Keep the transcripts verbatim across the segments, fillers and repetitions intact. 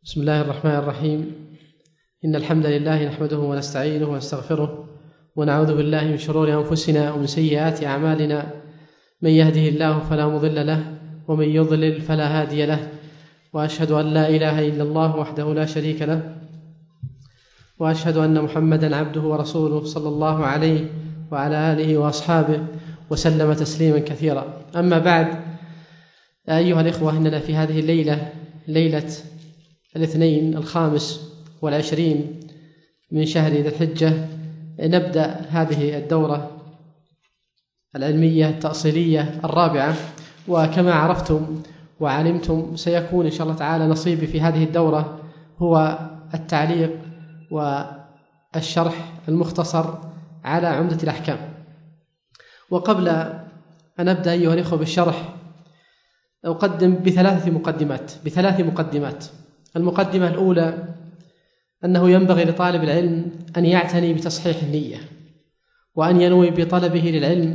بسم الله الرحمن الرحيم. إن الحمد لله نحمده ونستعينه ونستغفره ونعوذ بالله من شرور أنفسنا ومن سيئات أعمالنا، من يهده الله فلا مضل له ومن يضلل فلا هادي له، وأشهد أن لا إله إلا الله وحده لا شريك له، وأشهد أن محمدا عبده ورسوله صلى الله عليه وعلى آله وأصحابه وسلم تسليما كثيرا. أما بعد، أيها الإخوة، إننا في هذه الليلة، ليلة الاثنين الخامس والعشرين من شهر ذي الحجة، نبدأ هذه الدورة العلمية التأصيلية الرابعة. وكما عرفتم وعلمتم، سيكون إن شاء الله تعالى نصيبي في هذه الدورة هو التعليق والشرح المختصر على عمدة الأحكام. وقبل أن أبدأ أيها الإخوة بالشرح، أقدم بثلاثة مقدمات بثلاث مقدمات المقدمة الأولى أنه ينبغي لطالب العلم أن يعتني بتصحيح النية، وأن ينوي بطلبه للعلم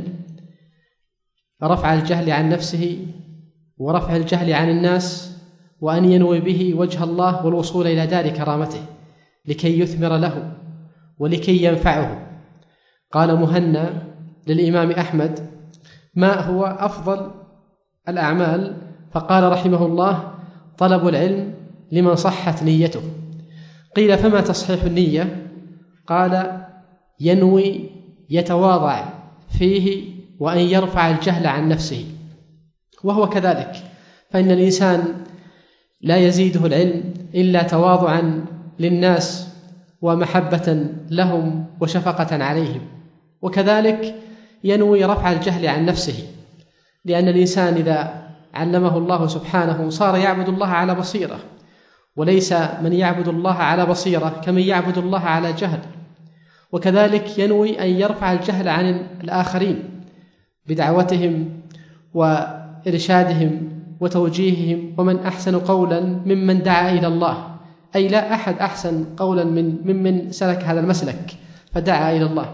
رفع الجهل عن نفسه ورفع الجهل عن الناس، وأن ينوي به وجه الله والوصول إلى دار كرامته لكي يثمر له ولكي ينفعه. قال مهنا للإمام أحمد: ما هو أفضل الأعمال؟ فقال رحمه الله: طلب العلم لمن صحت نيته. قيل: فما تصحيح النية؟ قال: ينوي يتواضع فيه وأن يرفع الجهل عن نفسه. وهو كذلك، فإن الإنسان لا يزيده العلم إلا تواضعا للناس ومحبة لهم وشفقة عليهم. وكذلك ينوي رفع الجهل عن نفسه، لأن الإنسان إذا علمه الله سبحانه صار يعبد الله على بصيرة، وليس من يعبد الله على بصيرة كمن يعبد الله على جهل. وكذلك ينوي أن يرفع الجهل عن الآخرين بدعوتهم وإرشادهم وتوجيههم. ومن أحسن قولا ممن دعا إلى الله، أي لا أحد أحسن قولا من ممن سلك هذا المسلك فدعا إلى الله.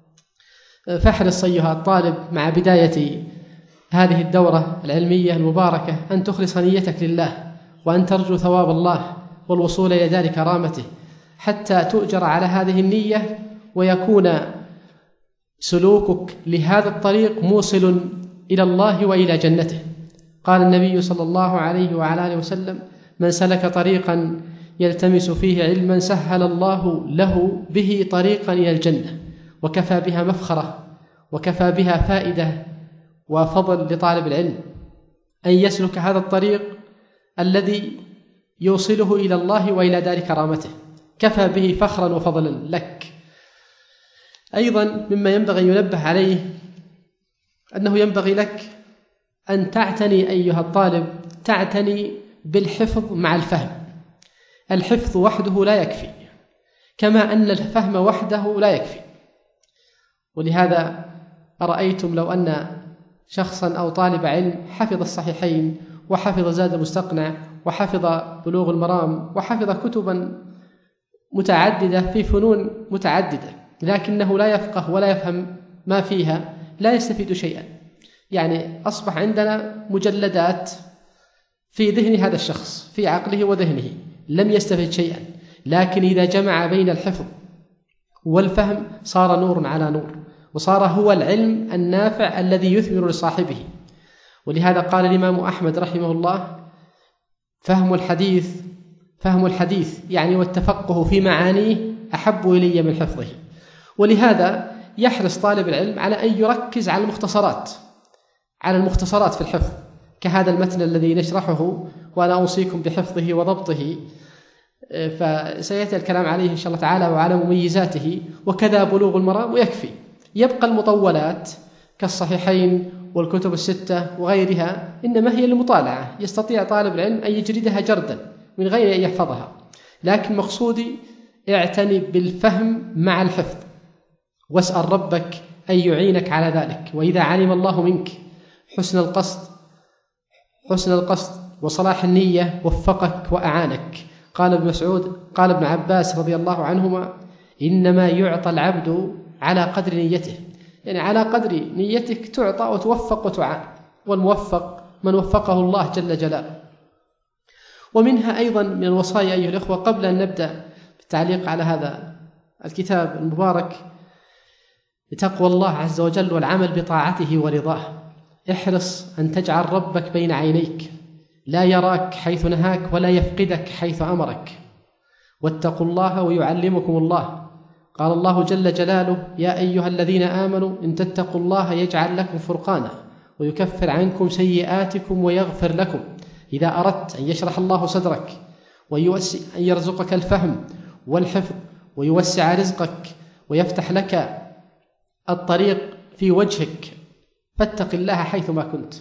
فاحرص أيها الطالب مع بداية هذه الدورة العلمية المباركة أن تخلص نيتك لله، وأن ترجو ثواب الله والوصول إلى دار كرامته، حتى تؤجر على هذه النية ويكون سلوكك لهذا الطريق موصل إلى الله وإلى جنته. قال النبي صلى الله عليه وعلى آله وسلم: من سلك طريقا يلتمس فيه علما سهل الله له به طريقا إلى الجنة. وكفى بها مفخرة وكفى بها فائدة وفضل لطالب العلم أن يسلك هذا الطريق الذي يوصله إلى الله وإلى دار كرامته، كفى به فخرا وفضلا لك. أيضا مما ينبغي ينبه عليه أنه ينبغي لك أن تعتني أيها الطالب تعتني بالحفظ مع الفهم. الحفظ وحده لا يكفي، كما أن الفهم وحده لا يكفي. ولهذا أرأيتم لو أن شخصا أو طالب علم حفظ الصحيحين وحفظ زاد المستقنع وحفظ بلوغ المرام وحفظ كتبا متعددة في فنون متعددة، لكنه لا يفقه ولا يفهم ما فيها، لا يستفيد شيئا. يعني أصبح عندنا مجلدات في ذهن هذا الشخص، في عقله وذهنه، لم يستفيد شيئا. لكن إذا جمع بين الحفظ والفهم صار نور على نور، وصار هو العلم النافع الذي يثمر لصاحبه. ولهذا قال الإمام أحمد رحمه الله: فهم الحديث فهم الحديث يعني والتفقه في معانيه أحب إلي من حفظه. ولهذا يحرص طالب العلم على أن يركز على المختصرات على المختصرات في الحفظ، كهذا المتن الذي نشرحه، وأنا أوصيكم بحفظه وضبطه، فسيأتي الكلام عليه إن شاء الله تعالى وعلى مميزاته. وكذا بلوغ المرام، ويكفي. يبقى المطولات كالصحيحين والكتب الستة وغيرها، إنما هي للمطالعة، يستطيع طالب العلم أن يجردها جردا من غير أن يحفظها. لكن مقصودي اعتني بالفهم مع الحفظ، واسأل ربك أن يعينك على ذلك. وإذا علم الله منك حسن القصد حسن القصد وصلاح النية وفقك وأعانك. قال ابن مسعود قال ابن عباس رضي الله عنهما: إنما يعطى العبد على قدر نيته، يعني على قدر نيتك تعطى وتوفق وتعان، والموفق من وفقه الله جل جلاله. ومنها أيضا من الوصايا أيها الأخوة قبل أن نبدأ بالتعليق على هذا الكتاب المبارك بتقوى الله عز وجل والعمل بطاعته ورضاه. احرص أن تجعل ربك بين عينيك، لا يراك حيث نهاك ولا يفقدك حيث أمرك. واتقوا الله ويعلمكم الله. قال الله جل جلاله: يا أيها الذين آمنوا إن تتقوا الله يجعل لكم فرقانا ويكفر عنكم سيئاتكم ويغفر لكم. إذا أردت أن يشرح الله صدرك ويوسع أن يرزقك الفهم والحفظ ويوسع رزقك ويفتح لك الطريق في وجهك، فاتق الله حيثما كنت.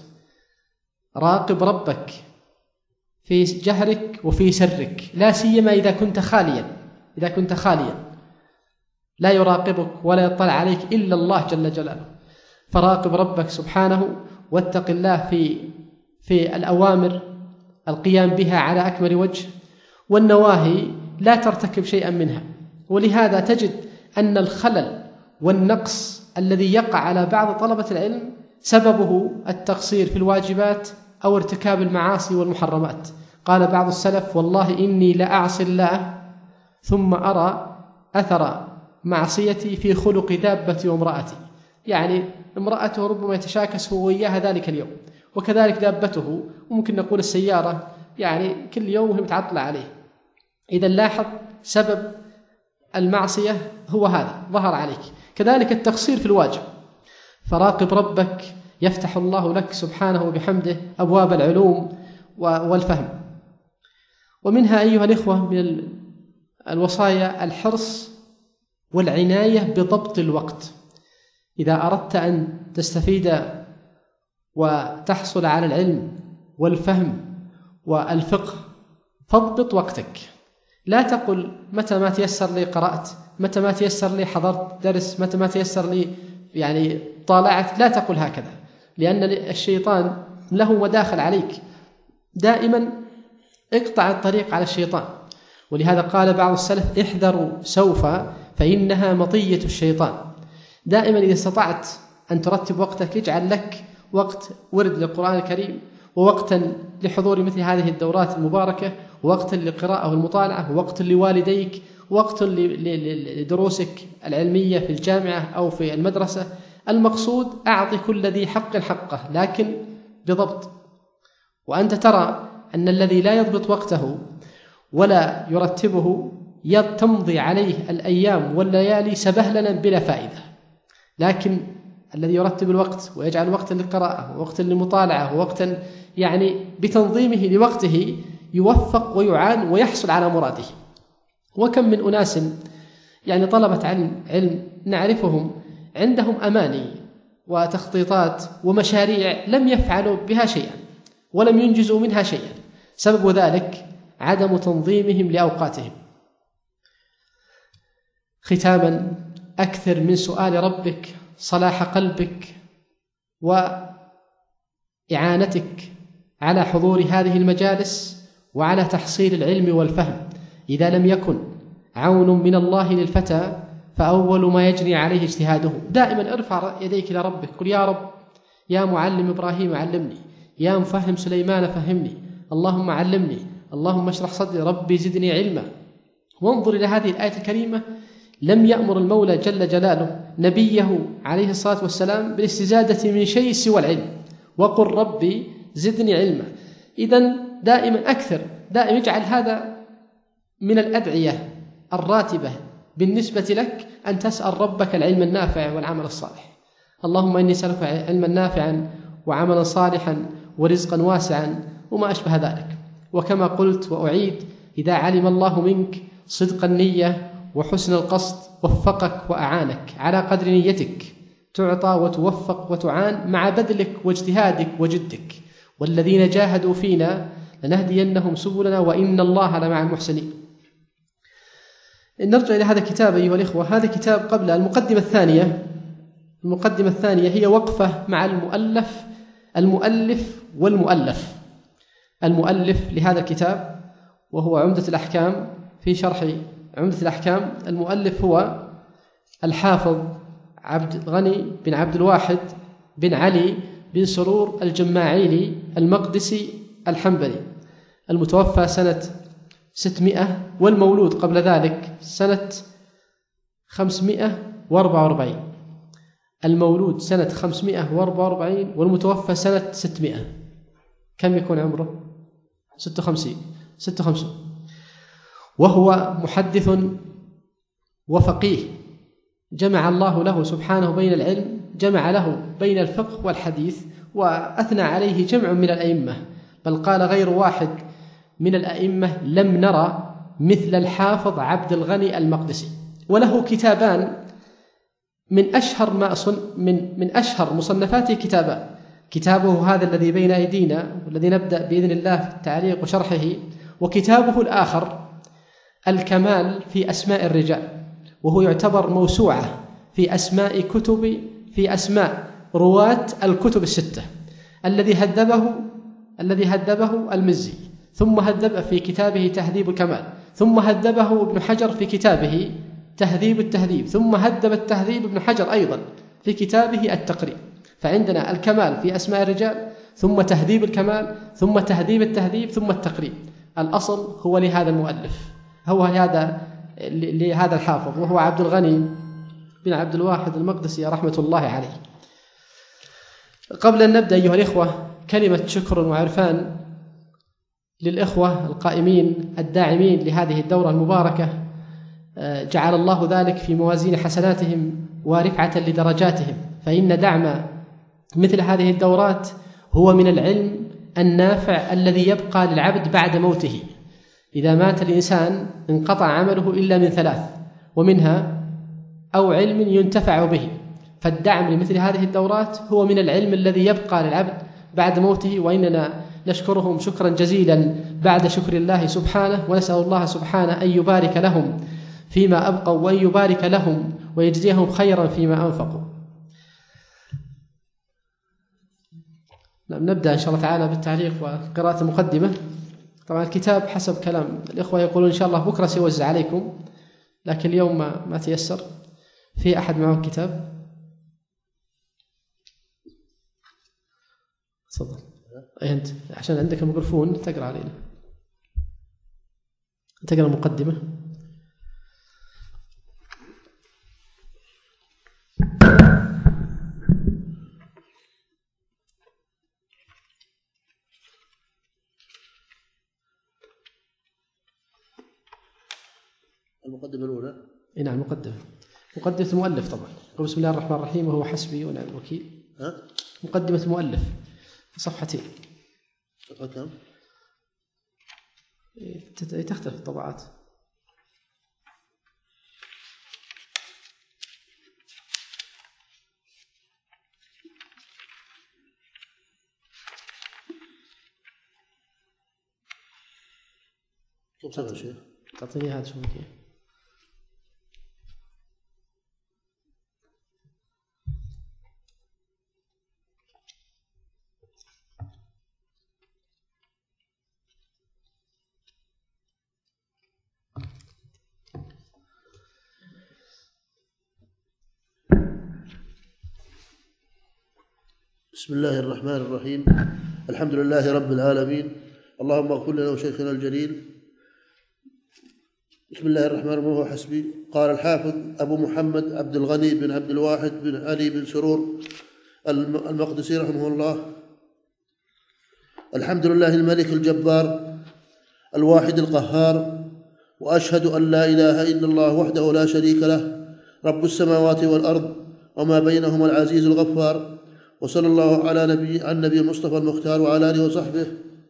راقب ربك في جهرك وفي سرك، لا سيما إذا كنت خاليا إذا كنت خاليا لا يراقبك ولا يطلع عليك إلا الله جل جلاله. فراقب ربك سبحانه، واتق الله في في الأوامر القيام بها على أكمل وجه، والنواهي لا ترتكب شيئا منها. ولهذا تجد أن الخلل والنقص الذي يقع على بعض طلبة العلم سببه التقصير في الواجبات أو ارتكاب المعاصي والمحرمات. قال بعض السلف: والله إني لأعصي الله ثم أرى أثر معصيتي في خلق دابتي وامرأتي. يعني امرأته ربما يتشاكس هو وياها ذلك اليوم، وكذلك دابته، وممكن نقول السيارة، يعني كل يوم وهي متعطلة عليه. إذا لاحظ سبب المعصية هو هذا ظهر عليك. كذلك التقصير في الواجب. فراقب ربك يفتح الله لك سبحانه وبحمده أبواب العلوم والفهم. ومنها أيها الإخوة من الوصايا الحرص والعناية بضبط الوقت. إذا أردت أن تستفيد وتحصل على العلم والفهم والفقه فاضبط وقتك. لا تقل متى ما تيسر لي قرأت، متى ما تيسر لي حضرت درس، متى ما تيسر لي يعني طالعت. لا تقل هكذا، لأن الشيطان له مداخل عليك. دائما اقطع الطريق على الشيطان. ولهذا قال بعض السلف: احذروا سوف فإنها مطية الشيطان. دائما إذا استطعت أن ترتب وقتك اجعل لك وقت ورد للقرآن الكريم، ووقتا لحضور مثل هذه الدورات المباركة، ووقتا للقراءة والمطالعة، ووقت لوالديك، ووقت لدروسك العلمية في الجامعة أو في المدرسة. المقصود أعطي كل ذي حق حقه، لكن بضبط. وأنت ترى أن الذي لا يضبط وقته ولا يرتبه تمضي عليه الأيام والليالي سبهللا بلا فائدة. لكن الذي يرتب الوقت ويجعل وقتا للقراءة ووقتا للمطالعة ووقتا يعني بتنظيمه لوقته يوفق ويعان ويحصل على مراده. وكم من أناس يعني طلبة علم, علم نعرفهم عندهم أماني وتخطيطات ومشاريع لم يفعلوا بها شيئا ولم ينجزوا منها شيئا، سبب ذلك عدم تنظيمهم لأوقاتهم. ختاما، أكثر من سؤال ربك صلاح قلبك وإعانتك على حضور هذه المجالس وعلى تحصيل العلم والفهم. إذا لم يكن عون من الله للفتى فأول ما يجري عليه اجتهاده. دائما ارفع يديك إلى ربك، قل: يا رب، يا معلم إبراهيم علمني، يا مفهم سليمان فهمني، اللهم علمني، اللهم اشرح صدري، ربي زدني علما. وانظر إلى هذه الآية الكريمة، لم يأمر المولى جل جلاله نبيه عليه الصلاة والسلام بالاستزادة من شيء سوى العلم، وقل ربي زدني علما. إذن دائما أكثر، دائما اجعل هذا من الأدعية الراتبة بالنسبة لك أن تسأل ربك العلم النافع والعمل الصالح. اللهم إني أسألك علما نافعا وعملا صالحا ورزقا واسعا وما أشبه ذلك. وكما قلت وأعيد: إذا علم الله منك صدق النية وحسن القصد وفقك وأعانك على قدر نيتك، تعطى وتوفق وتعان مع بذلك واجتهادك وجدك. والذين جاهدوا فينا لنهدينهم سبلنا وإن الله لمع المحسنين. نرجع إلى هذا الكتاب أيها الإخوة. هذا كتاب قبل المقدمة الثانية. المقدمة الثانية هي وقفة مع المؤلف المؤلف والمؤلف. المؤلف لهذا الكتاب وهو عمدة الأحكام، في شرح عمدة الأحكام المؤلف هو الحافظ عبد الغني بن عبد الواحد بن علي بن سرور الجماعيلي المقدسي الحنبلي. المتوفى سنة ستمائة، والمولود قبل ذلك سنة خمسمائة وأربعة وأربعين. المولود سنة خمسمائة وأربعة وأربعين والمتوفى سنة ستمائة، كم يكون عمره؟ ستة وخمسين ستة وخمسين. وهو محدث وفقيه، جمع الله له سبحانه بين العلم، جمع له بين الفقه والحديث، وأثنى عليه جمع من الأئمة، بل قال غير واحد من الأئمة لم نرى مثل الحافظ عبد الغني المقدسي. وله كتابان من أشهر ما أصن من من أشهر مصنفاته كتابان: كتابه هذا الذي بين أيدينا والذي نبدأ بإذن الله في التعليق وشرحه، وكتابه الآخر الكمال في أسماء الرجال، وهو يعتبر موسوعة في أسماء كتب في أسماء رواة الكتب الستة، الذي هذبه الذي هذبه المزي، ثم هذب في كتابه تهذيب الكمال، ثم هذبه ابن حجر في كتابه تهذيب التهذيب، ثم هذب التهذيب ابن حجر أيضا في كتابه التقريب. فعندنا الكمال في أسماء الرجال، ثم تهذيب الكمال، ثم تهذيب التهذيب، ثم التقريب. الأصل هو لهذا المؤلف، هو هذا لهذا الحافظ، وهو عبد الغني بن عبد الواحد المقدسي رحمة الله عليه. قبل أن نبدأ أيها الإخوة، كلمة شكر وعرفان للإخوة القائمين الداعمين لهذه الدورة المباركة، جعل الله ذلك في موازين حسناتهم ورفعة لدرجاتهم، فإن دعم مثل هذه الدورات هو من العلم النافع الذي يبقى للعبد بعد موته. إذا مات الإنسان انقطع عمله إلا من ثلاث، ومنها أو علم ينتفع به، فالدعم لمثل هذه الدورات هو من العلم الذي يبقى للعبد بعد موته، وإننا نشكرهم شكرا جزيلا بعد شكر الله سبحانه، ونسأل الله سبحانه أن يبارك لهم فيما أبقوا، وأن يبارك لهم ويجزيهم خيرا فيما أنفقوا. نبدأ إن شاء الله تعالى بالتعليق وقراءة المقدمة. طبعا الكتاب حسب كلام الإخوة يقولون إن شاء الله بكرة سيوزع عليكم، لكن اليوم ما, ما تيسر. في أحد معه الكتاب؟ تفضل. أي أنت عشان عندك الميكروفون تقرأ علينا، تقرأ المقدمة. المقدمة الأولى. إيه نعم، مقدمة مقدمة المؤلف طبعا. بسم الله الرحمن الرحيم وهو حسبي ونعم الوكيل. ها؟ مقدمة المؤلف صفحتين. صفحة كم؟ تختلف الطبعات. كم صفحة شيخ؟ تعطيني هذا شو كيف. بسم الله الرحمن الرحيم. الحمد لله رب العالمين، اللهم اغفر لنا وشيخنا الجليل. بسم الله الرحمن الرحيم وهو حسبي. قال الحافظ أبو محمد عبد الغني بن عبد الواحد بن علي بن سرور المقدسي رحمه الله: الحمد لله الملك الجبار الواحد القهار، وأشهد أن لا إله إلا الله وحده لا شريك له، رب السماوات والأرض وما بينهما العزيز الغفار، وصلى الله على نبي عن نبي المصطفى المختار وعلى آله وصحبه.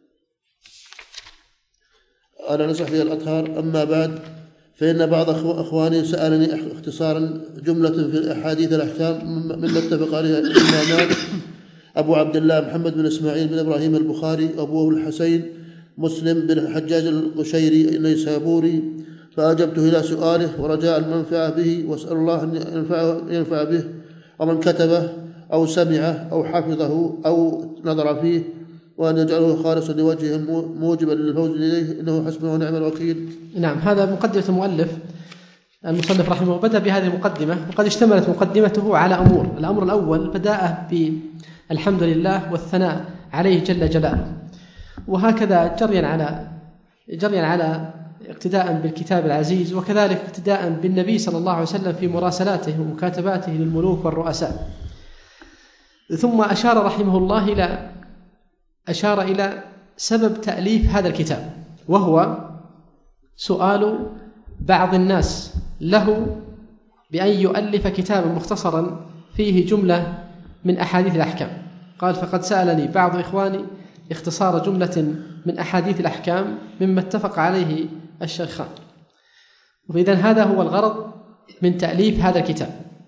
أنا نصح به الأطهار. أما بعد، فإن بعض أخواني سألني اختصارا جملة في الأحاديث الأحكام مما اتفق عليها الإمامان أبو عبد الله محمد بن إسماعيل بن إبراهيم البخاري، أبو الحسين مسلم بن الحجاج القشيري النيسابوري، فأجبته إلى سؤاله ورجاء المنفعة به، وأسأل الله أن ينفع, ينفع به، ومن كتبه أو سمعه أو حفظه أو نظر فيه، وأن يجعله خالصا لوجهه موجبا للفوز إليه، إنه حسبه ونعم الوكيل. نعم، هذا مقدمة المؤلف المصنف رحمه الله. بدأ بهذه المقدمة، وقد اشتملت مقدمته على أمور. الأمر الأول بدأ بالحمد لله والثناء عليه جل جلاله، وهكذا جريا على جريا على اقتداء بالكتاب العزيز، وكذلك اقتداء بالنبي صلى الله عليه وسلم في مراسلاته ومكاتباته للملوك والرؤساء. ثم أشار رحمه الله إلى أشار إلى سبب تأليف هذا الكتاب، وهو سؤال بعض الناس له بأن يؤلف كتابا مختصرا فيه جملة من أحاديث الأحكام. قال: فقد سألني بعض إخواني اختصار جملة من أحاديث الأحكام مما اتفق عليه الشيخان. وإذن هذا هو الغرض من تأليف هذا الكتاب.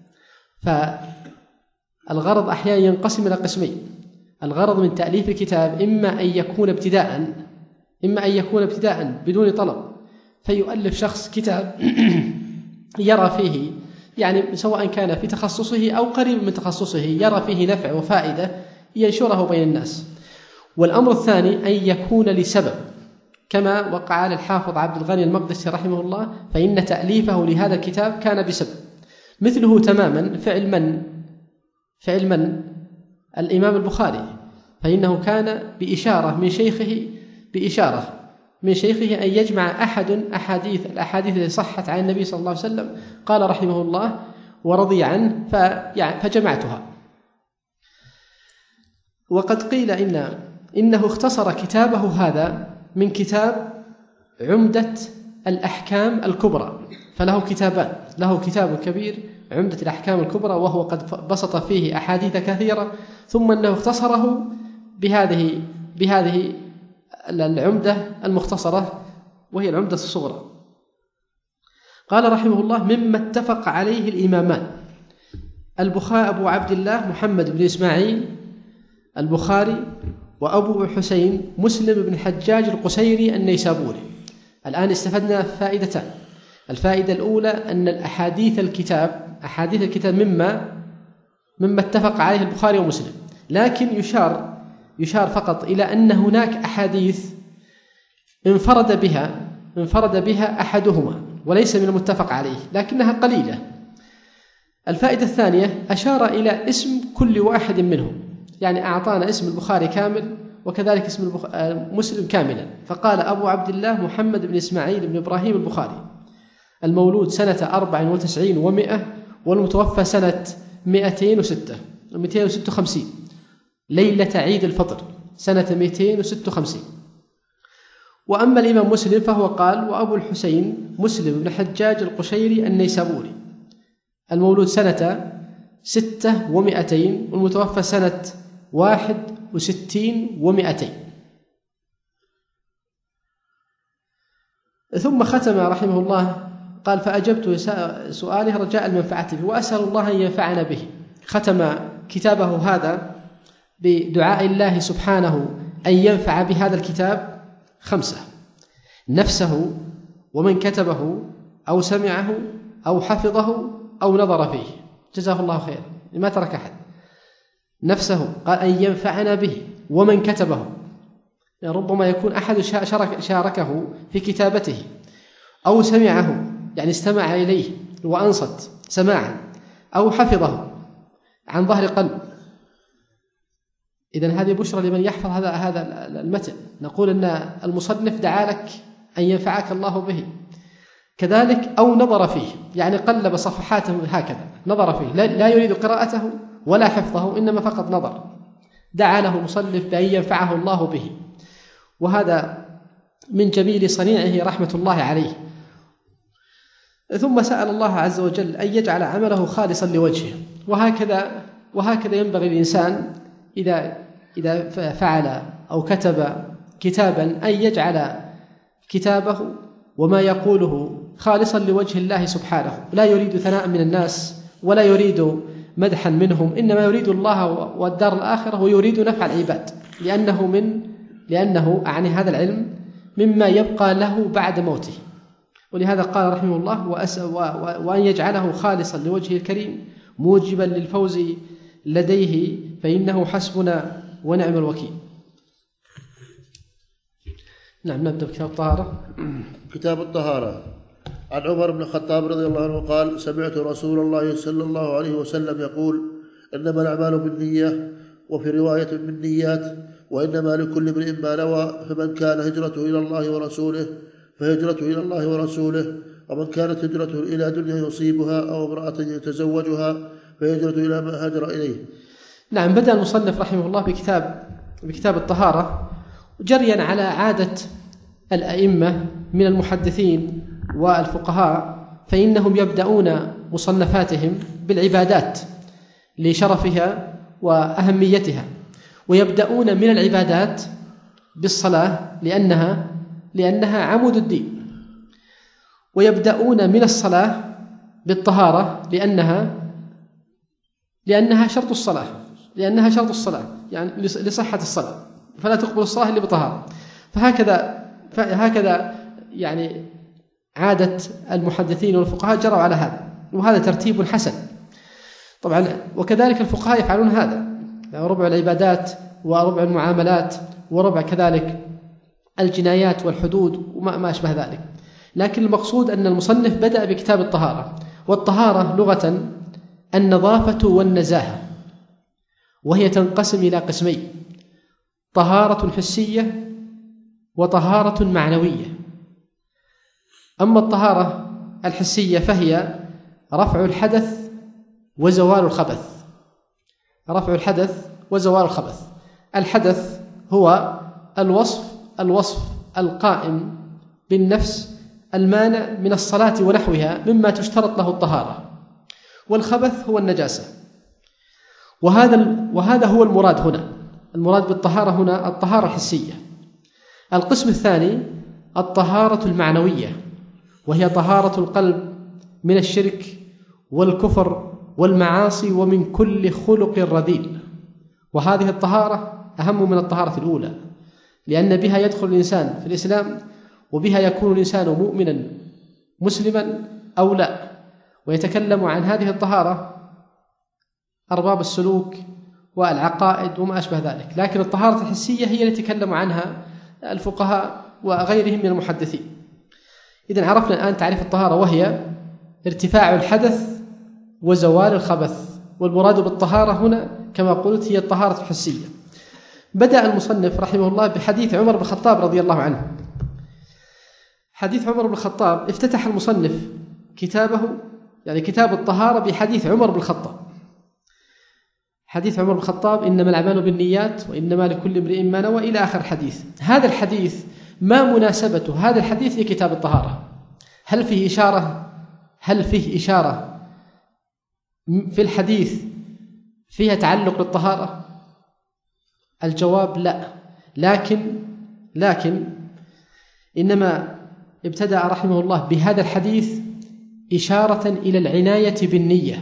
فالغرض أحيانا ينقسم إلى قسمين: الغرض من تأليف الكتاب إما أن يكون ابتداء إما أن يكون ابتداء بدون طلب، فيؤلف شخص كتاب يرى فيه، يعني سواء كان في تخصصه أو قريب من تخصصه، يرى فيه نفع وفائدة ينشره بين الناس. والأمر الثاني أن يكون لسبب، كما وقع على الحافظ عبد الغني المقدسي رحمه الله: فإن تأليفه لهذا الكتاب كان بسبب. مثله تماما فعل من فعل من الإمام البخاري، فإنه كان بإشارة من شيخه بإشارة من شيخه أن يجمع أحد أحاديث الأحاديث التي صحت عن النبي صلى الله عليه وسلم، قال رحمه الله ورضي عنه فجمعتها. وقد قيل إن إنه اختصر كتابه هذا من كتاب عمدة الأحكام الكبرى، فله كتابان: له كتاب كبير عمدة الأحكام الكبرى وهو قد بسط فيه أحاديث كثيرة، ثم أنه اختصره بهذه بهذه العمدة المختصرة وهي العمدة الصغرى. قال رحمه الله: مما اتفق عليه الإمامان البخاري أبو عبد الله محمد بن إسماعيل البخاري، وأبو حسين مسلم بن الحجاج القشيري النيسابوري. الآن استفدنا فائدتان: الفائدة الأولى أن الأحاديث الكتاب أحاديث الكتاب مما مما اتفق عليه البخاري ومسلم، لكن يشار يشار فقط إلى أن هناك أحاديث انفرد بها انفرد بها أحدهما وليس من المتفق عليه، لكنها قليلة. الفائدة الثانية أشار إلى اسم كل واحد منهم، يعني أعطانا اسم البخاري كامل وكذلك اسم البخ... مسلم كاملا، فقال: أبو عبد الله محمد بن إسماعيل بن إبراهيم البخاري، المولود سنة أربع وتسعين ومئة، والمتوفى سنة مئتين وستة مئتين وستة وخمسين ليلة عيد الفطر سنة مئتين وستة وخمسين. وأما الإمام مسلم فهو قال: وأبو الحسين مسلم بن حجاج القشيري النيسابوري، المولود سنة ستة ومئتين، والمتوفى سنة واحد وستين ومئتين. ثم ختم رحمه الله قال: فأجبت سؤاله رجاء المنفعة به، وأسأل الله أن ينفعنا به. ختم كتابه هذا بدعاء الله سبحانه أن ينفع بهذا الكتاب خمسة: نفسه، ومن كتبه أو سمعه أو حفظه أو نظر فيه، جزاه الله خير، ما ترك أحد. نفسه قال أن ينفعنا به، ومن كتبه، يعني ربما يكون أحد شارك شاركه في كتابته، أو سمعه يعني استمع إليه وأنصت سماعا، أو حفظه عن ظهر قلب. إذن هذه بشرى لمن يحفظ هذا هذا المتن. نقول أن المصنف دعا لك أن ينفعك الله به. كذلك أو نظر فيه، يعني قلب صفحاته هكذا، نظر فيه، لا يريد قراءته ولا حفظه، إنما فقط نظر. دعا له المصنف بأن ينفعه الله به، وهذا من جميل صنيعه رحمة الله عليه. ثم سأل الله عز وجل أن يجعل عمله خالصا لوجهه. وهكذا وهكذا ينبغي الإنسان إذا إذا فعل أو كتب كتابا أن يجعل كتابه وما يقوله خالصا لوجه الله سبحانه، لا يريد ثناء من الناس ولا يريد مدحا منهم، إنما يريد الله والدار الآخرة ويريد نفع العباد، لأنه من لأنه أعني هذا العلم مما يبقى له بعد موته. ولهذا قال رحمه الله: وأن يجعله خالصا لوجهه الكريم موجبا للفوز لديه، فإنه حسبنا ونعم الوكيل. نعم، نبدأ بكتاب الطهارة. كتاب الطهارة. عن عمر بن الخطاب رضي الله عنه قال: سمعت رسول الله صلى الله عليه وسلم يقول: إنما الأعمال بالنية، وفي رواية بالنيات، وإنما لكل امرئ ما نوى، فمن كان هجرته إلى الله ورسوله فهجرته إلى الله ورسوله، ومن كانت هجرته إلى دنيا يصيبها أو امرأة يتزوجها فهجرته إلى ما هاجر إليه. نعم. بدأ المصنف رحمه الله بكتاب بكتاب الطهارة جريا على عادة الأئمة من المحدثين والفقهاء، فإنهم يبدأون مصنفاتهم بالعبادات لشرفها وأهميتها، ويبدأون من العبادات بالصلاة لأنها لأنها عمود الدين، ويبدأون من الصلاة بالطهارة لأنها لأنها شرط الصلاة لأنها شرط الصلاة يعني لصحة الصلاة، فلا تقبل الصلاة إلا بطهارة. فهكذا فهكذا يعني عادة المحدثين والفقهاء جروا على هذا، وهذا ترتيب حسن طبعا. وكذلك الفقهاء يفعلون هذا، ربع العبادات وربع المعاملات وربع كذلك الجنايات والحدود وما ما أشبه ذلك. لكن المقصود أن المصنف بدأ بكتاب الطهارة، والطهارة لغة النظافة والنزاهة، وهي تنقسم إلى قسمين: طهارة حسية وطهارة معنوية. أما الطهارة الحسية فهي رفع الحدث وزوال الخبث رفع الحدث وزوال الخبث. الحدث هو الوصف الوصف القائم بالنفس المانع من الصلاة ونحوها مما تشترط له الطهارة، والخبث هو النجاسة. وهذا وهذا هو المراد هنا. المراد بالطهارة هنا الطهارة الحسية. القسم الثاني الطهارة المعنوية، وهي طهارة القلب من الشرك والكفر والمعاصي ومن كل خلق رذيل. وهذه الطهارة أهم من الطهارة الأولى، لأن بها يدخل الإنسان في الإسلام، وبها يكون الإنسان مؤمنا مسلما أو لا. ويتكلم عن هذه الطهارة أرباب السلوك والعقائد وما أشبه ذلك، لكن الطهارة الحسية هي التي يتكلم عنها الفقهاء وغيرهم من المحدثين. إذن عرفنا الآن تعريف الطهارة، وهي ارتفاع الحدث وزوال الخبث. والمراد بالطهارة هنا كما قلت هي الطهارة الحسية. بدأ المصنف رحمه الله بحديث عمر بن الخطاب رضي الله عنه. حديث عمر بن الخطاب افتتح المصنف كتابه يعني كتاب الطهارة بحديث عمر بن الخطاب. حديث عمر بن الخطاب: إنما الأعمال بالنيات وإنما لكل امرئ ما نوى، إلى آخر الحديث. هذا الحديث ما مناسبة هذا الحديث لكتاب الطهارة؟ هل فيه إشارة هل فيه إشارة في الحديث فيها تعلق بالطهارة؟ الجواب لا، لكن لكن إنما ابتدأ رحمه الله بهذا الحديث إشارة إلى العناية بالنية،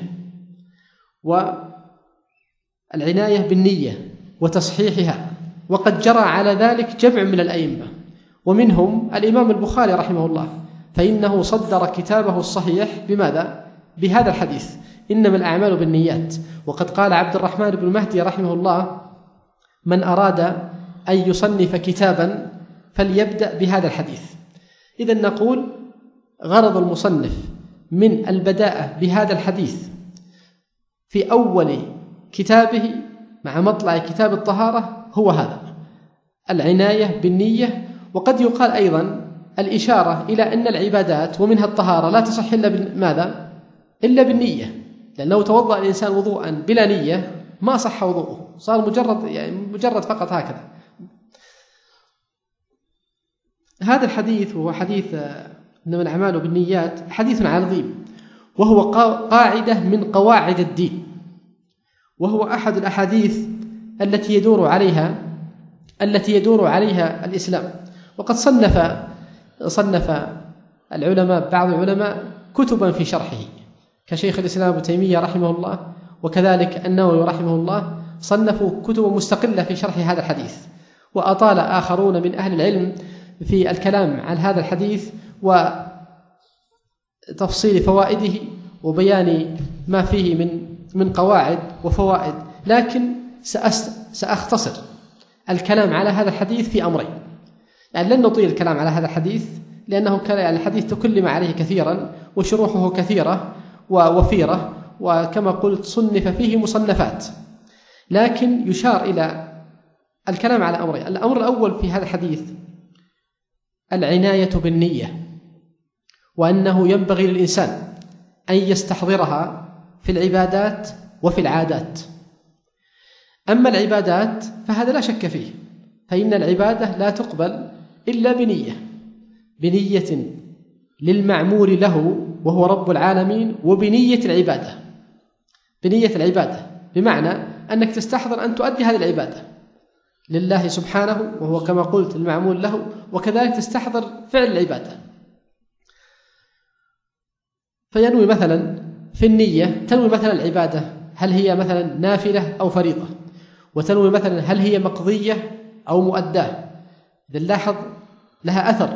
والعناية بالنية وتصحيحها. وقد جرى على ذلك جمع من الأئمة، ومنهم الإمام البخاري رحمه الله، فإنه صدر كتابه الصحيح بماذا؟ بهذا الحديث: إنما الأعمال بالنيات. وقد قال عبد الرحمن بن مهدي رحمه الله: من أراد أن يصنف كتابا فليبدأ بهذا الحديث. إذن نقول غرض المصنف من البداءة بهذا الحديث في أول كتابه مع مطلع كتاب الطهارة هو هذا: العناية بالنية. وقد يقال أيضا الإشارة إلى أن العبادات ومنها الطهارة لا تصح إلا بماذا؟ إلا بالنية، لأن لو توضأ الإنسان وضوءا بلا نية ما صح وضوءه، صار مجرد يعني مجرد فقط هكذا. هذا الحديث وهو حديث إنما الأعمال بالنيات حديث عظيم، وهو قاعدة من قواعد الدين، وهو أحد الأحاديث التي يدور عليها التي يدور عليها الإسلام. وقد صنف صنف العلماء بعض العلماء كتبا في شرحه، كشيخ الإسلام ابن تيمية رحمه الله، وكذلك النووي رحمه الله، صنفوا كتبا مستقلة في شرح هذا الحديث. وأطال آخرون من أهل العلم في الكلام عن هذا الحديث وتفصيل فوائده وبيان ما فيه من من قواعد وفوائد، لكن سأختصر الكلام على هذا الحديث في أمرين. يعني لن نطيل الكلام على هذا الحديث لأنه كان الحديث تكلم عليه كثيرا وشروحه كثيرة ووفيرة، وكما قلت صنف فيه مصنفات، لكن يشار إلى الكلام على أمرين. الأمر الأول في هذا الحديث العناية بالنية، وأنه ينبغي للإنسان أن يستحضرها في العبادات وفي العادات. أما العبادات فهذا لا شك فيه، فإن العبادة لا تقبل إلا بنية، بنية للمعمول له وهو رب العالمين، وبنية العبادة، بنية العبادة بمعنى أنك تستحضر أن تؤدي هذه العبادة لله سبحانه وهو كما قلت المعمول له، وكذلك تستحضر فعل العبادة. فينوي مثلا في النية، تنوي مثلا العبادة هل هي مثلا نافلة أو فريضة، وتنوي مثلا هل هي مقضية أو مؤداة. إذا لاحظ لها أثر.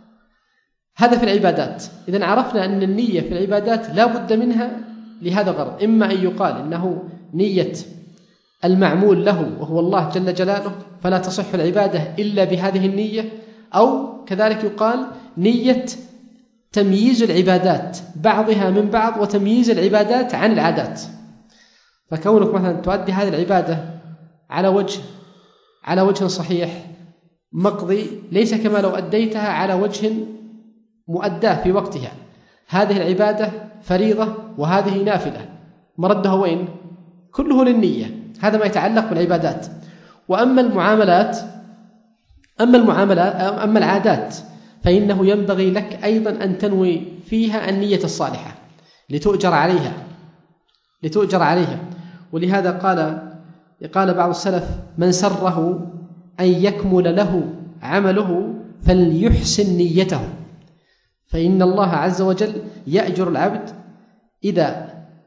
هذا في العبادات. إذا عرفنا أن النية في العبادات لا بد منها لهذا الغرض، إما أن يقال إنه نية المعمول له وهو الله جل جلاله فلا تصح العبادة إلا بهذه النية، أو كذلك يقال نية تمييز العبادات بعضها من بعض وتمييز العبادات عن العادات. فكونك مثلا تؤدي هذه العبادة على وجه على وجه صحيح مقضي ليس كما لو أديتها على وجه مؤداه في وقتها. هذه العبادة فريضة وهذه نافلة، مردها وين؟ كله للنية. هذا ما يتعلق بالعبادات. وأما المعاملات أما المعاملات أما العادات فإنه ينبغي لك أيضا أن تنوي فيها النية الصالحة لتؤجر عليها لتؤجر عليها ولهذا قال قال بعض السلف: من سره أن يكمل له عمله فليحسن نيته، فإن الله عز وجل يأجر العبد إذا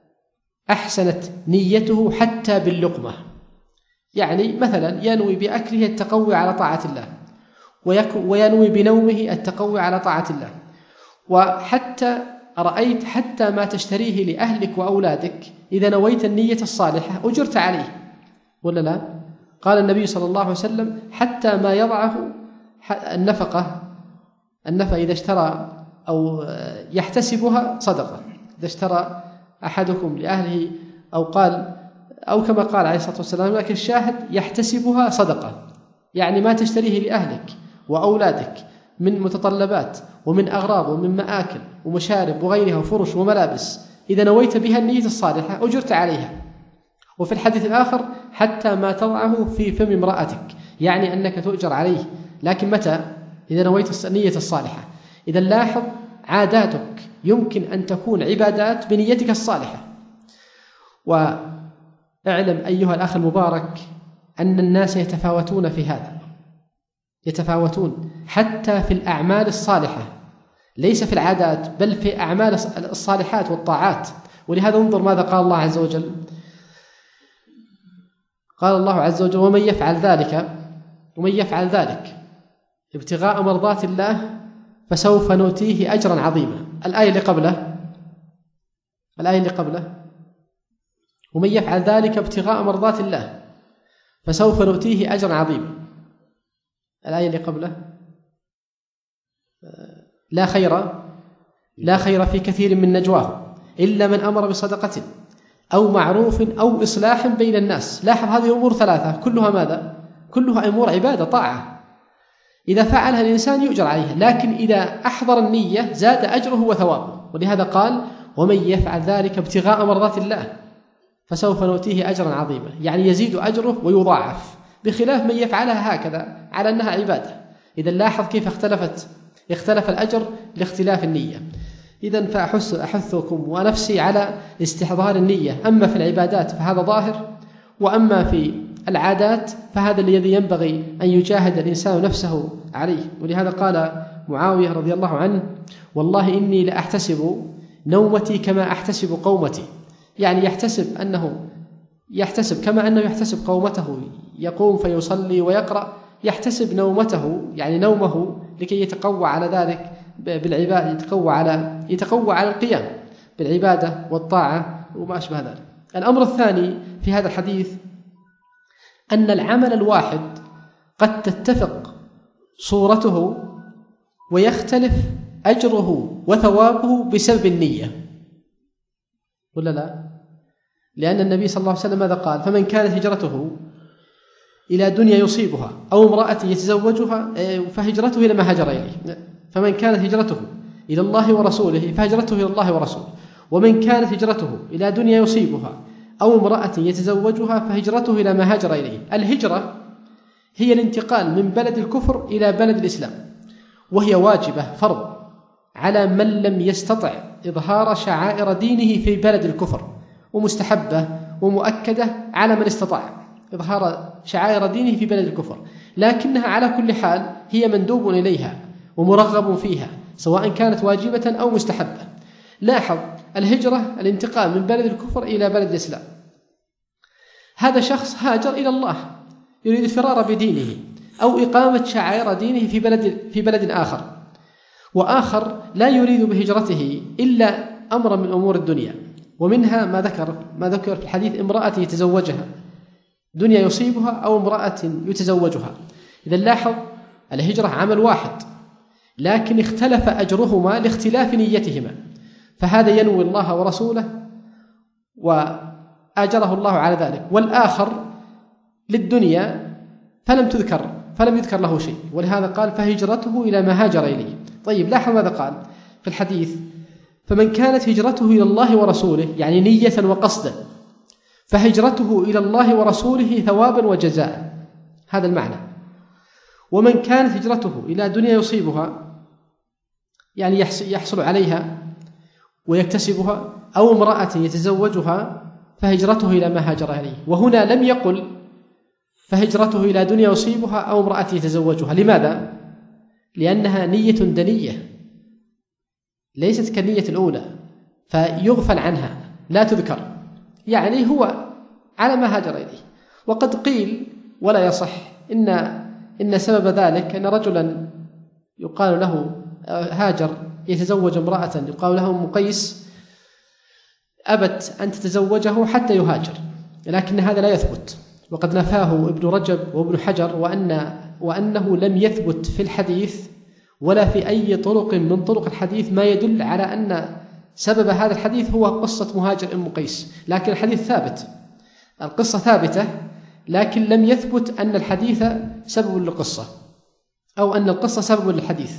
أحسنت نيته حتى باللقمة. يعني مثلا ينوي بأكله التقوي على طاعة الله، وينوي بنومه التقوي على طاعة الله. وحتى رأيت حتى ما تشتريه لأهلك وأولادك إذا نويت النية الصالحة أجرت عليه، ولا لا؟ قال النبي صلى الله عليه وسلم: حتى ما يضعه النفقة النفقة إذا اشترى أو يحتسبها صدقة. إذا اشترى أحدكم لأهله أو قال أو كما قال عليه الصلاة والسلام، لكن الشاهد يحتسبها صدقة، يعني ما تشتريه لأهلك وأولادك من متطلبات ومن أغراض ومن مآكل ومشارب وغيرها وفرش وملابس، إذا نويت بها النية الصالحة أجرت عليها. وفي الحديث الآخر: حتى ما تضعه في فم امرأتك، يعني أنك تؤجر عليه، لكن متى؟ إذا نويت النية الصالحة. إذا لاحظ عاداتك يمكن أن تكون عبادات بنيتك الصالحة. واعلم أيها الأخ المبارك أن الناس يتفاوتون في هذا، يتفاوتون حتى في الأعمال الصالحة، ليس في العادات بل في أعمال الصالحات والطاعات. ولهذا انظر ماذا قال الله عز وجل. قال الله عز وجل: ومن يفعل ذلك ومن يفعل ذلك ابتغاء مرضات الله فسوف نؤتيه أجرا عظيما. الآية اللي قبله الآية اللي قبله ومن يفعل ذلك ابتغاء مرضات الله فسوف نؤتيه أجرا عظيما. الآية اللي قبله: لا خير لا خير في كثير من نجواه إلا من أمر بصدقة أو معروف أو إصلاح بين الناس. لاحظ هذه أمور ثلاثة كلها ماذا؟ كلها أمور عبادة طاعة، إذا فعلها الإنسان يؤجر عليها، لكن إذا أحضر النية زاد أجره وثوابه. ولهذا قال: ومن يفعل ذلك ابتغاء مرضات الله فسوف نؤتيه أجرا عظيما، يعني يزيد أجره ويضاعف، بخلاف من يفعلها هكذا على أنها عبادة. إذا لاحظ كيف اختلفت اختلف الأجر لاختلاف النية. إذن فأحث أحثكم ونفسي على استحضار النية. أما في العبادات فهذا ظاهر، وأما في العادات فهذا الذي ينبغي أن يجاهد الإنسان نفسه عليه. ولهذا قال معاوية رضي الله عنه: والله إني لأحتسب نومتي كما أحتسب قومتي، يعني يحتسب أنه يحتسب كما أنه يحتسب قومته، يقوم فيصلي ويقرأ، يحتسب نومته يعني نومه لكي يتقوى على ذلك بالعبادة، يتقوى على يتقوى على القيام بالعبادة والطاعة وما أشبه ذلك. الأمر الثاني في هذا الحديث أن العمل الواحد قد تتفق صورته ويختلف أجره وثوابه بسبب النية، ولا لا؟ لأن النبي صلى الله عليه وسلم ماذا قال؟ فمن كانت هجرته إلى دنيا يصيبها أو امرأة يتزوجها فهجرته إلى ما هاجر إليه. فمن كانت هجرته إلى الله ورسوله فهجرته إلى الله ورسوله، ومن كانت هجرته إلى دنيا يصيبها أو امرأة يتزوجها فهجرته إلى ما هاجر إليه. الهجرة هي الانتقال من بلد الكفر إلى بلد الإسلام، وهي واجبة فرض على من لم يستطع إظهار شعائر دينه في بلد الكفر، ومستحبة ومؤكدة على من استطاع إظهار شعائر دينه في بلد الكفر، لكنها على كل حال هي مندوب إليها ومرغب فيها سواء كانت واجبة أو مستحبة. لاحظ الهجرة الانتقال من بلد الكفر إلى بلد الإسلام. هذا شخص هاجر إلى الله يريد الفرار بدينه أو إقامة شعائر دينه في بلد في بلد آخر، وآخر لا يريد بهجرته إلا أمر من أمور الدنيا، ومنها ما ذكر ما ذكر في الحديث امرأة يتزوجها، دنيا يصيبها أو امرأة يتزوجها. إذا لاحظ الهجرة عمل واحد، لكن اختلف أجرهما لاختلاف نيتهما، فهذا ينوي الله ورسوله وآجره الله على ذلك، والآخر للدنيا فلم تذكر فلم يذكر له شيء، ولهذا قال فهجرته إلى ما هاجر إليه. طيب لاحظ ماذا قال في الحديث؟ فمن كانت هجرته إلى الله ورسوله، يعني نية وقصدا، فهجرته إلى الله ورسوله ثوابا وجزاء، هذا المعنى. ومن كانت هجرته إلى دنيا يصيبها، يعني يحصل عليها ويكتسبها، أو امرأة يتزوجها فهجرته إلى ما هاجر إليه. وهنا لم يقل فهجرته إلى دنيا يصيبها أو امرأة يتزوجها. لماذا؟ لأنها نية دنية ليست كالنية الأولى، فيغفل عنها لا تذكر، يعني هو على ما هاجر إليه. وقد قيل ولا يصح إن إن سبب ذلك أن رجلا يقال له هاجر يتزوج امرأة يقال له أم قيس، أبت أن تتزوجه حتى يهاجر، لكن هذا لا يثبت، وقد نفاه ابن رجب وابن حجر، وأن وأنه لم يثبت في الحديث ولا في أي طرق من طرق الحديث ما يدل على أن سبب هذا الحديث هو قصة مهاجر أم قيس. لكن الحديث ثابت، القصة ثابتة، لكن لم يثبت أن الحديث سبب للقصة أو أن القصة سبب للحديث.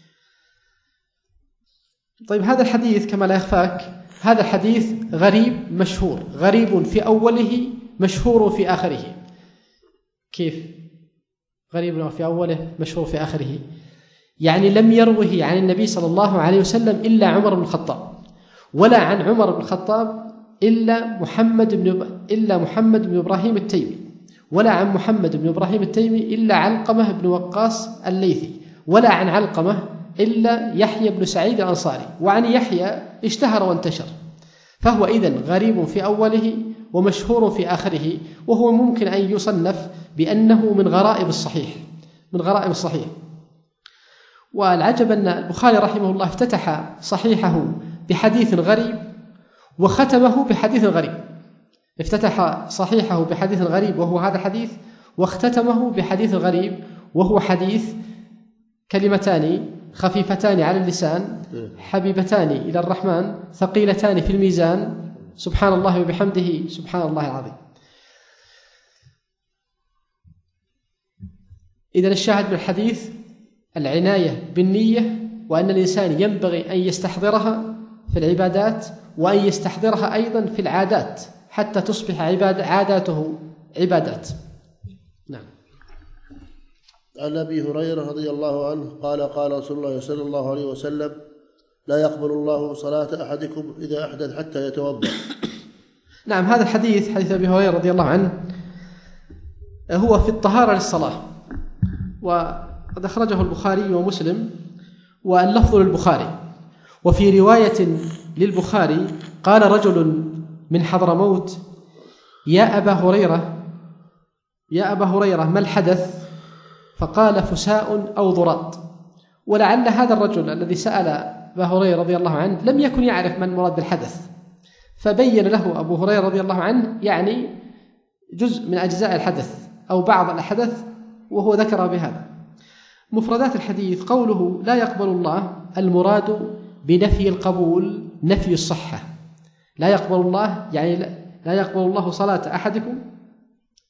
طيب هذا الحديث كما لا يخفاك هذا الحديث غريب مشهور، غريب في أوله مشهور في آخره. كيف غريب في أوله مشهور في آخره؟ يعني لم يروه عن النبي صلى الله عليه وسلم إلا عمر بن الخطاب، ولا عن عمر بن الخطاب إلا محمد بن إلا محمد بن إبراهيم التيمي، ولا عن محمد بن إبراهيم التيمي إلا علقمة بن وقاص الليثي، ولا عن علقمة إلا يحيى بن سعيد الأنصاري، وعن يحيى اشتهر وانتشر. فهو إذن غريب في أوله ومشهور في آخره، وهو ممكن أن يصنف بأنه من غرائب الصحيح من غرائب الصحيح. والعجب أن البخاري رحمه الله افتتح صحيحه بحديث غريب وختمه بحديث غريب، افتتح صحيحه بحديث غريب وهو هذا الحديث، واختتمه بحديث غريب وهو حديث كلمتان خفيفتان على اللسان حبيبتان إلى الرحمن ثقيلتان في الميزان، سبحان الله وبحمده سبحان الله العظيم. إذن الشاهد من الحديث العناية بالنية، وأن الإنسان ينبغي أن يستحضرها في العبادات وأن يستحضرها أيضا في العادات حتى تصبح عباد عاداته عبادات. نعم. عن أبي هريرة رضي الله عنه قال قال رسول الله صلى الله عليه وسلم لا يقبل الله صلاة أحدكم إذا أحدث حتى يتوضأ. نعم، هذا الحديث حديث أبي هريرة رضي الله عنه هو في الطهارة للصلاة، وقد أخرجه البخاري ومسلم واللفظ للبخاري. وفي رواية للبخاري قال رجل من حضرموت يا أبا هريرة يا أبا هريرة ما الحدث؟ فقال فساء أو ضراط. ولعل هذا الرجل الذي سأل أبا هريرة رضي الله عنه لم يكن يعرف ما المراد بالحدث، فبين له أبو هريرة رضي الله عنه يعني جزء من أجزاء الحدث أو بعض الحدث، وهو ذكر بهذا. مفردات الحديث قوله لا يقبل الله، المراد بنفي القبول نفي الصحة. لا يقبل الله يعني لا يقبل الله صلاة أحدكم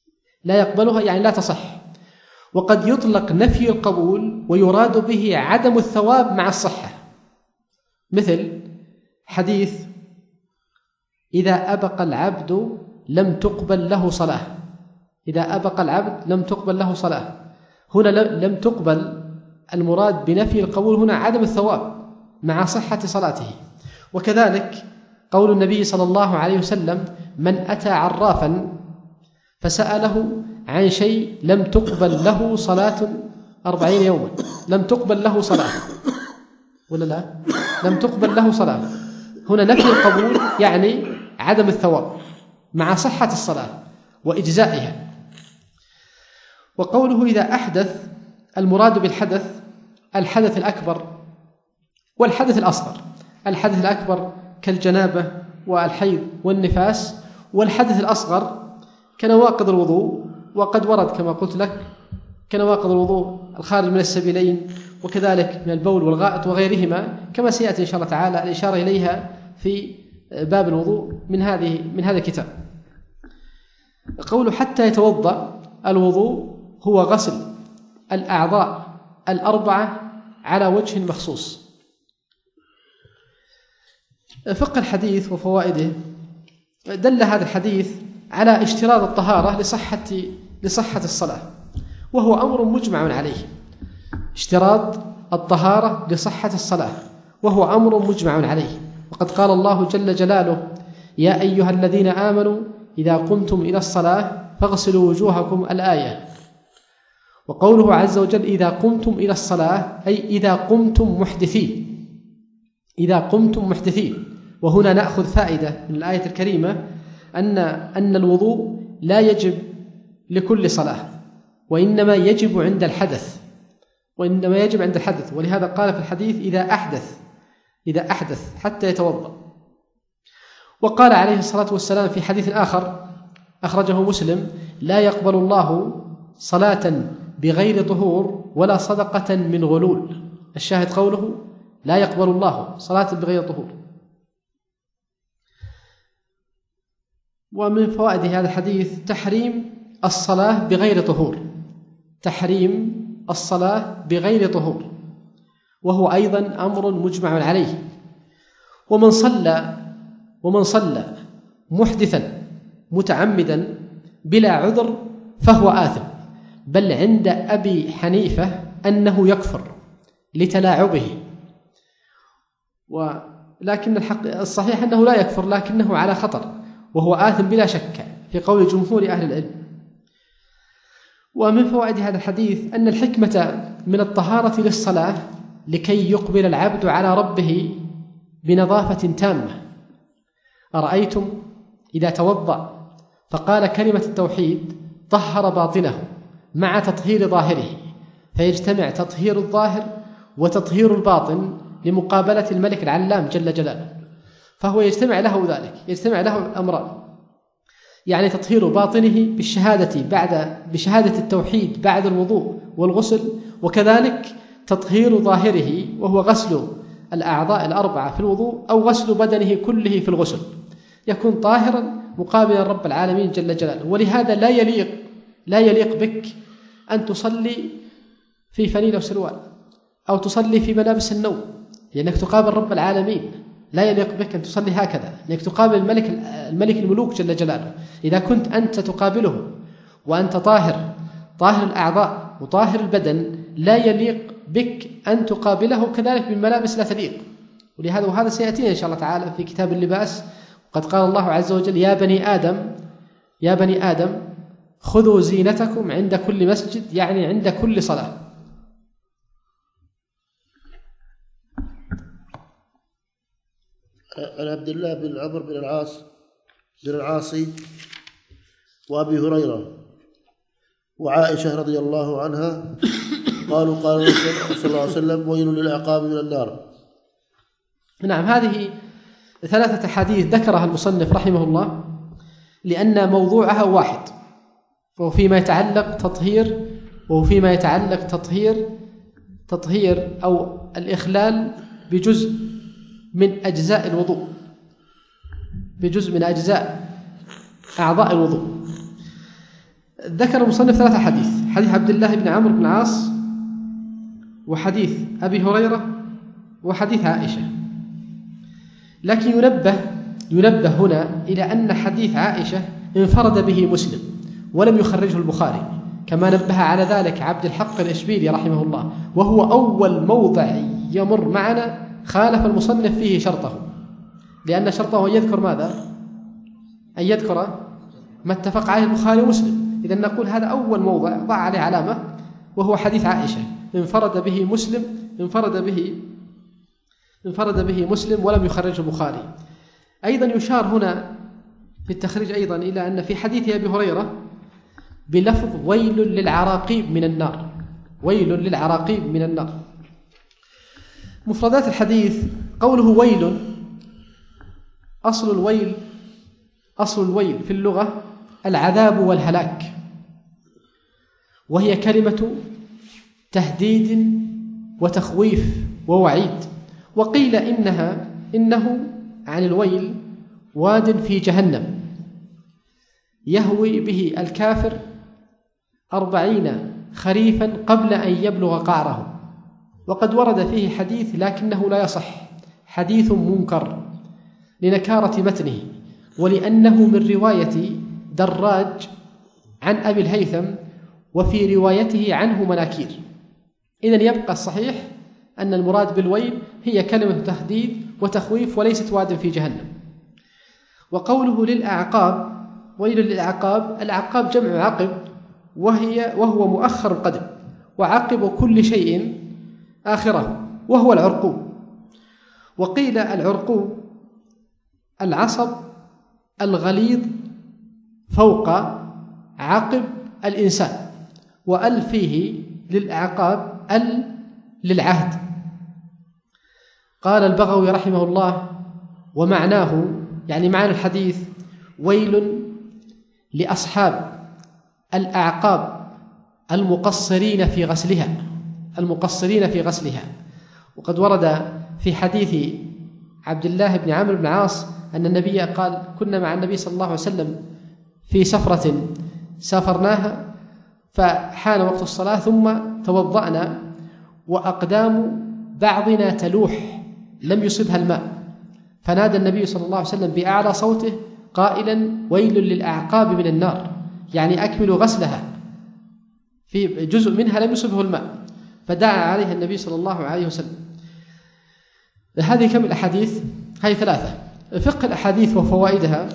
لا يقبلها يعني لا تصح. وقد يطلق نفي القبول ويراد به عدم الثواب مع الصحة، مثل حديث إذا أبق العبد لم تقبل له صلاة، إذا أبق العبد لم تقبل له صلاة، هنا لم تقبل، المراد بنفي القبول هنا عدم الثواب مع صحة صلاته. وكذلك قول النبي صلى الله عليه وسلم من أتى عرافا فسأله عن شيء لم تقبل له صلاة أربعين يوما، لم تقبل له صلاة ولا لا؟ لم تقبل له صلاة، هنا نفي القبول يعني عدم الثواب مع صحة الصلاة وإجزائها. وقوله إذا أحدث، المراد بالحدث الحدث الأكبر والحدث الأصغر. الحدث الأكبر كالجنابة والحيض والنفاس، والحدث الأصغر كنواقض الوضوء، وقد ورد كما قلت لك كنواقض الوضوء الخارج من السبيلين، وكذلك من البول والغائط وغيرهما، كما سيأتي إن شاء الله تعالى الإشارة إليها في باب الوضوء من هذه من هذا الكتاب. قوله حتى يتوضأ، الوضوء هو غسل الأعضاء الأربعة على وجه مخصوص. فقه الحديث وفوائده، دل هذا الحديث على اشتراط الطهارة لصحة لصحة الصلاة، وهو أمر مجمع عليه. اشتراط الطهارة لصحة الصلاة وهو أمر مجمع عليه، وقد قال الله جل جلاله يا أيها الذين آمنوا إذا قمتم إلى الصلاة فاغسلوا وجوهكم، الآية. وقوله عز وجل إذا قمتم إلى الصلاة أي إذا قمتم محدثين، إذا قمتم محدثين. وهنا نأخذ فائدة من الآية الكريمة أن أن الوضوء لا يجب لكل صلاة، وإنما يجب عند الحدث، وإنما يجب عند الحدث. ولهذا قال في الحديث إذا أحدث إذا أحدث حتى يتوضأ. وقال عليه الصلاة والسلام في حديث آخر أخرجه مسلم لا يقبل الله صلاة بغير طهور ولا صدقة من غلول. الشاهد قوله لا يقبل الله صلاة بغير طهور. ومن فوائد هذا الحديث تحريم الصلاة بغير طهور، تحريم الصلاة بغير طهور، وهو أيضا أمر مجمع عليه. ومن صلى ومن صلى محدثا متعمدا بلا عذر فهو آثم، بل عند أبي حنيفة أنه يكفر لتلاعبه، ولكن الحق الصحيح أنه لا يكفر لكنه على خطر، وهو آثم بلا شك في قول جمهور أهل العلم. ومن فوائد هذا الحديث أن الحكمة من الطهارة للصلاة لكي يقبل العبد على ربه بنظافة تامة. أرأيتم إذا توضأ فقال كلمة التوحيد طهر باطنه مع تطهير ظاهره، فيجتمع تطهير الظاهر وتطهير الباطن لمقابلة الملك العلام جل جلاله، فهو يجتمع له ذلك، يجتمع له الأمران، يعني تطهير باطنه بالشهادة بعد بشهادة التوحيد بعد الوضوء والغسل، وكذلك تطهير ظاهره وهو غسل الأعضاء الأربعة في الوضوء أو غسل بدنه كله في الغسل، يكون طاهرا مقابلا رب العالمين جل جلاله. ولهذا لا يليق لا يليق بك أن تصلي في فنيل وسروال أو تصلي في ملابس النوم، لأنك تقابل رب العالمين. لا يليق بك أن تصلي هكذا، لأنك تقابل الملك الملك الملوك جل جلاله. إذا كنت أنت تقابله وأنت طاهر طاهر الأعضاء وطاهر البدن، لا يليق بك أن تقابله كذلك بالملابس لا تليق. ولهذا وهذا سيأتينا إن شاء الله تعالى في كتاب اللباس. قد قال الله عز وجل يا بني آدم يا بني آدم خذوا زينتكم عند كل مسجد، يعني عند كل صلاة. عن عبد الله بن عمرو بن العاص بن العاصي وأبي هريرة وعائشة رضي الله عنها قالوا قال الرسول صلى الله عليه وسلم ويل للعقاب من النار. نعم، هذه ثلاثة حديث ذكرها المصنف رحمه الله لأن موضوعها واحد، وفيما يتعلق تطهير وفيما يتعلق تطهير تطهير أو الإخلال بجزء من أجزاء الوضوء، بجزء من أجزاء أعضاء الوضوء. ذكر المصنف ثلاثة حديث: حديث عبد الله بن عمرو بن العاص، وحديث أبي هريرة، وحديث عائشة. لكن ينبه ينبه هنا إلى أن حديث عائشة انفرد به مسلم ولم يخرجه البخاري، كما نبه على ذلك عبد الحق الإشبيلي رحمه الله، وهو أول موضع يمر معنا خالف المصنف فيه شرطه، لأن شرطه أن يذكر ماذا؟ أن يذكر ما اتفق عليه البخاري ومسلم. إذن نقول هذا أول موضع ضع عليه علامة، وهو حديث عائشة انفرد به مسلم انفرد به انفرد به مسلم ولم يخرجه البخاري. أيضا يشار هنا في التخريج أيضا إلى أن في حديث أبي هريرة بلفظ ويل للعراقيب من النار، ويل للعراقيب من النار. مفردات الحديث: قوله ويل، أصل الويل أصل الويل في اللغة العذاب والهلاك، وهي كلمة تهديد وتخويف ووعيد. وقيل إنها إنه عن الويل واد في جهنم يهوي به الكافر أربعين خريفا قبل أن يبلغ قعره. وقد ورد فيه حديث لكنه لا يصح، حديث منكر لنكارة متنه، ولأنه من رواية دراج عن أبي الهيثم، وفي روايته عنه مناكير. إذن يبقى الصحيح أن المراد بالويل هي كلمة تهديد وتخويف وليست واد في جهنم. وقوله للأعقاب، ويل للأعقاب، الأعقاب جمع عقب، وهي وهو مؤخر القدم، وعقب كل شيء آخره، وهو العرقوب. وقيل العرقوب العصب الغليظ فوق عقب الإنسان، وأل فيه للأعقاب ال للعهد. قال البغوي رحمه الله: ومعناه، يعني معنى الحديث، ويل لأصحاب الأعقاب المقصرين في غسلها المقصرين في غسلها. وقد ورد في حديث عبد الله بن عمرو بن العاص أن النبي قال: كنا مع النبي صلى الله عليه وسلم في سفرة سافرناها، فحان وقت الصلاة ثم توضأنا وأقدام بعضنا تلوح لم يصبها الماء، فنادى النبي صلى الله عليه وسلم بأعلى صوته قائلا: ويل للأعقاب من النار، يعني أكملوا غسلها، في جزء منها لم يصبه الماء، فدعا عليها النبي صلى الله عليه وسلم. هذه كم الأحاديث؟ هذه ثلاثة. فقه الأحاديث وفوائدها: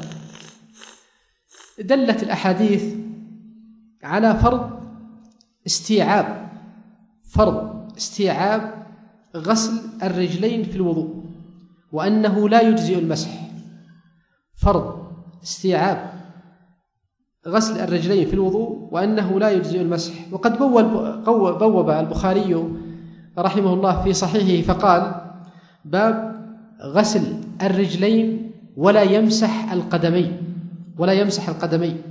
دلت الأحاديث على فرض استيعاب فرض استيعاب غسل الرجلين في الوضوء، وأنه لا يجزئ المسح. فرض استيعاب غسل الرجلين في الوضوء وأنه لا يجزئ المسح. وقد بوب البخاري رحمه الله في صحيحه فقال: باب غسل الرجلين ولا يمسح القدمين ولا يمسح القدمين.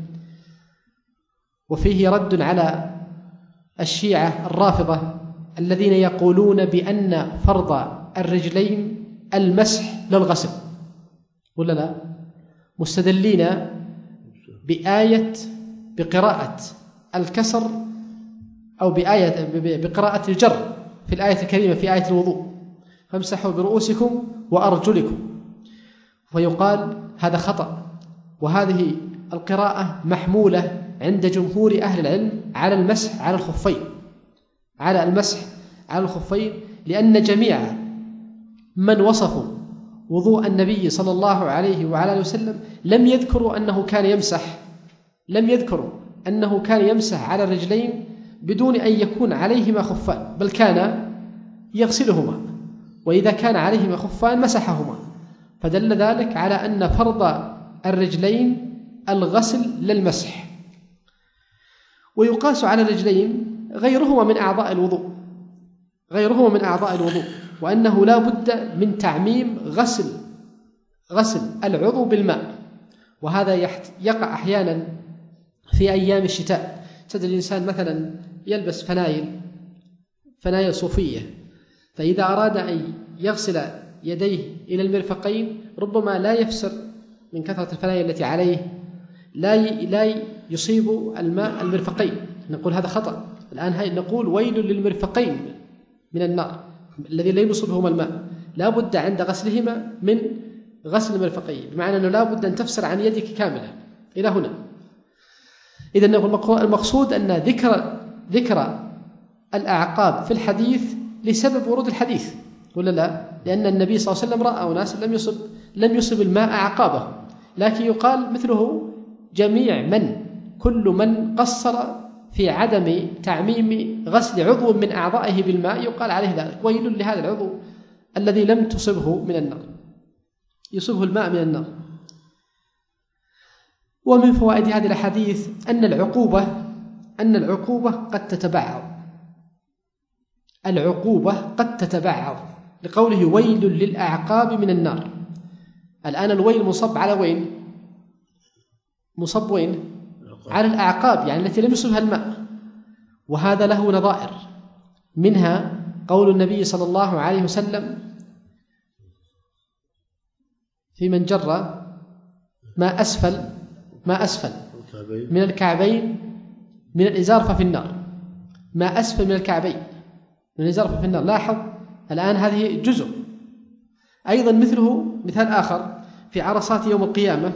وفيه رد على الشيعة الرافضة الذين يقولون بأن فرض الرجلين المسح للغسل، ولا لا؟ مستدلين بآية بقراءة الكسر أو بآية بقراءة الجر في الآية الكريمة في آية الوضوء: فامسحوا برؤوسكم وأرجلكم. فيقال هذا خطأ، وهذه القراءة محمولة عند جمهور أهل العلم على المسح على الخفين على المسح على الخفين لأن جميع من وصفوا وضوء النبي صلى الله عليه وعلى آله وسلم لم يذكروا أنه كان يمسح لم يذكروا أنه كان يمسح على الرجلين بدون أن يكون عليهما خفان، بل كان يغسلهما، وإذا كان عليهما خفان مسحهما، فدل ذلك على أن فرض الرجلين الغسل للمسح. ويقاس على الرجلين غيرهما من أعضاء الوضوء غيرهما من أعضاء الوضوء وأنه لا بد من تعميم غسل غسل العضو بالماء. وهذا يقع أحيانا في أيام الشتاء. تجد الإنسان مثلا يلبس فنايل فنايل صوفية، فإذا أراد أن يغسل يديه إلى المرفقين ربما لا يفسر من كثرة الفنايل التي عليه، لا لا يصيب الماء المرفقين، نقول هذا خطأ. الآن هاي نقول ويل للمرفقين من النار الذي لا يصيبهما الماء، لا بد عند غسلهما من غسل المرفقين، بمعنى أنه لا بد أن تفسر عن يدك كاملة إلى هنا. إذن المقصود أن ذكر ذكر الأعقاب في الحديث لسبب ورود الحديث، ولا لا؟ لأن النبي صلى الله عليه وسلم رأى أناس لم يصب لم يصب الماء أعقابه، لكن يقال مثله جميع من كل من قصر في عدم تعميم غسل عضو من أعضائه بالماء يقال عليه ذلك، ويل لهذا العضو الذي لم تصبه من النار، يصبه الماء من النار. ومن فوائد هذه الأحاديث أن العقوبة أن العقوبة قد تتبعض، العقوبة قد تتبعض لقوله ويل للأعقاب من النار. الآن الويل مصب على وين؟ مصب وين؟ على الأعقاب، يعني التي لم يصبها الماء، وهذا له نظائر، منها قول النبي صلى الله عليه وسلم في من جر ما أسفل ما أسفل من الكعبين من الإزار ففي النار، ما أسفل من الكعبين من الإزار ففي النار. لاحظ الآن هذه جزء. أيضا مثله مثال آخر في عرصات يوم القيامة،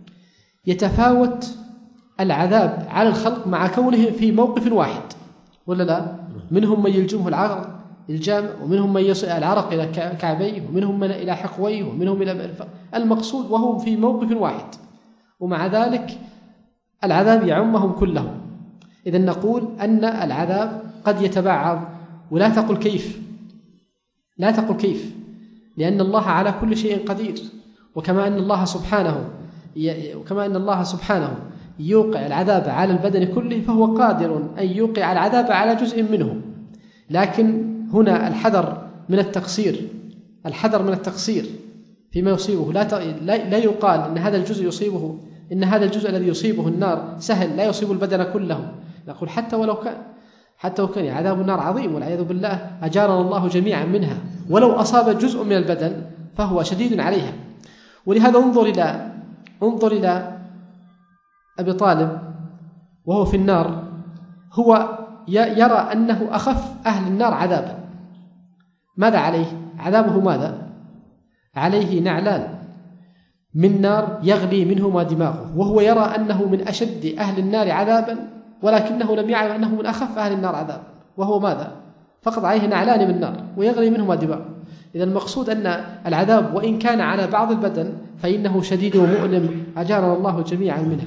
يتفاوت العذاب على الخلق مع كونهم في موقف واحد، ولا لا؟ منهم من يلجمه العرق الجام، ومنهم من يصل العرق إلى كعبيه، ومنهم من إلى حقويه، ومنهم إلى مرفق. المقصود وهم في موقف واحد، ومع ذلك العذاب يعمهم كلهم. إذن نقول أن العذاب قد يتبعض، ولا تقل كيف، لا تقل كيف، لأن الله على كل شيء قدير. وكما أن الله سبحانه وكما أن الله سبحانه يوقع العذاب على البدن كله، فهو قادر أن يوقع العذاب على جزء منه. لكن هنا الحذر من التقصير، الحذر من التقصير فيما يصيبه. لا لا يقال إن هذا الجزء يصيبه إن هذا الجزء الذي يصيبه النار سهل لا يصيب البدن كله. نقول حتى ولو كان حتى لو كان عذاب النار عظيم والعياذ بالله، أجارنا الله جميعا منها، ولو أصاب جزء من البدن فهو شديد عليها. ولهذا انظر إلى انظر إلى أبي طالب وهو في النار، هو يرى أنه أخف أهل النار عذابا. ماذا عليه؟ عذابه ماذا؟ عليه نعلان من نار يغلي منهما دماغه، وهو يرى أنه من أشد أهل النار عذابا، ولكنه لم يعلم أنه من أخف أهل النار عذابا، وهو ماذا؟ فقط عليه نعلان من نار ويغلي منهما دماغه. إذا المقصود أن العذاب وإن كان على بعض البدن فإنه شديد ومؤلم، أجارنا الله جميعا منها.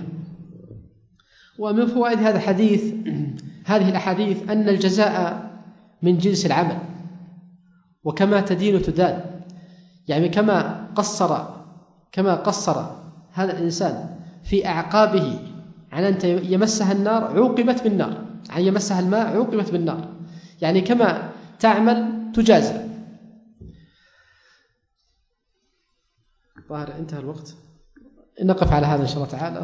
ومن فوائد هذا الحديث هذه الأحاديث أن الجزاء من جنس العمل، وكما تدين تدان، يعني كما قصر كما قصر هذا الإنسان في أعقابه عن أن يمسها النار عوقبت بالنار، عن يمسها الماء عوقبت بالنار، يعني كما تعمل تجازى. ظاهر انتهى الوقت، نقف على هذا إن شاء الله تعالى.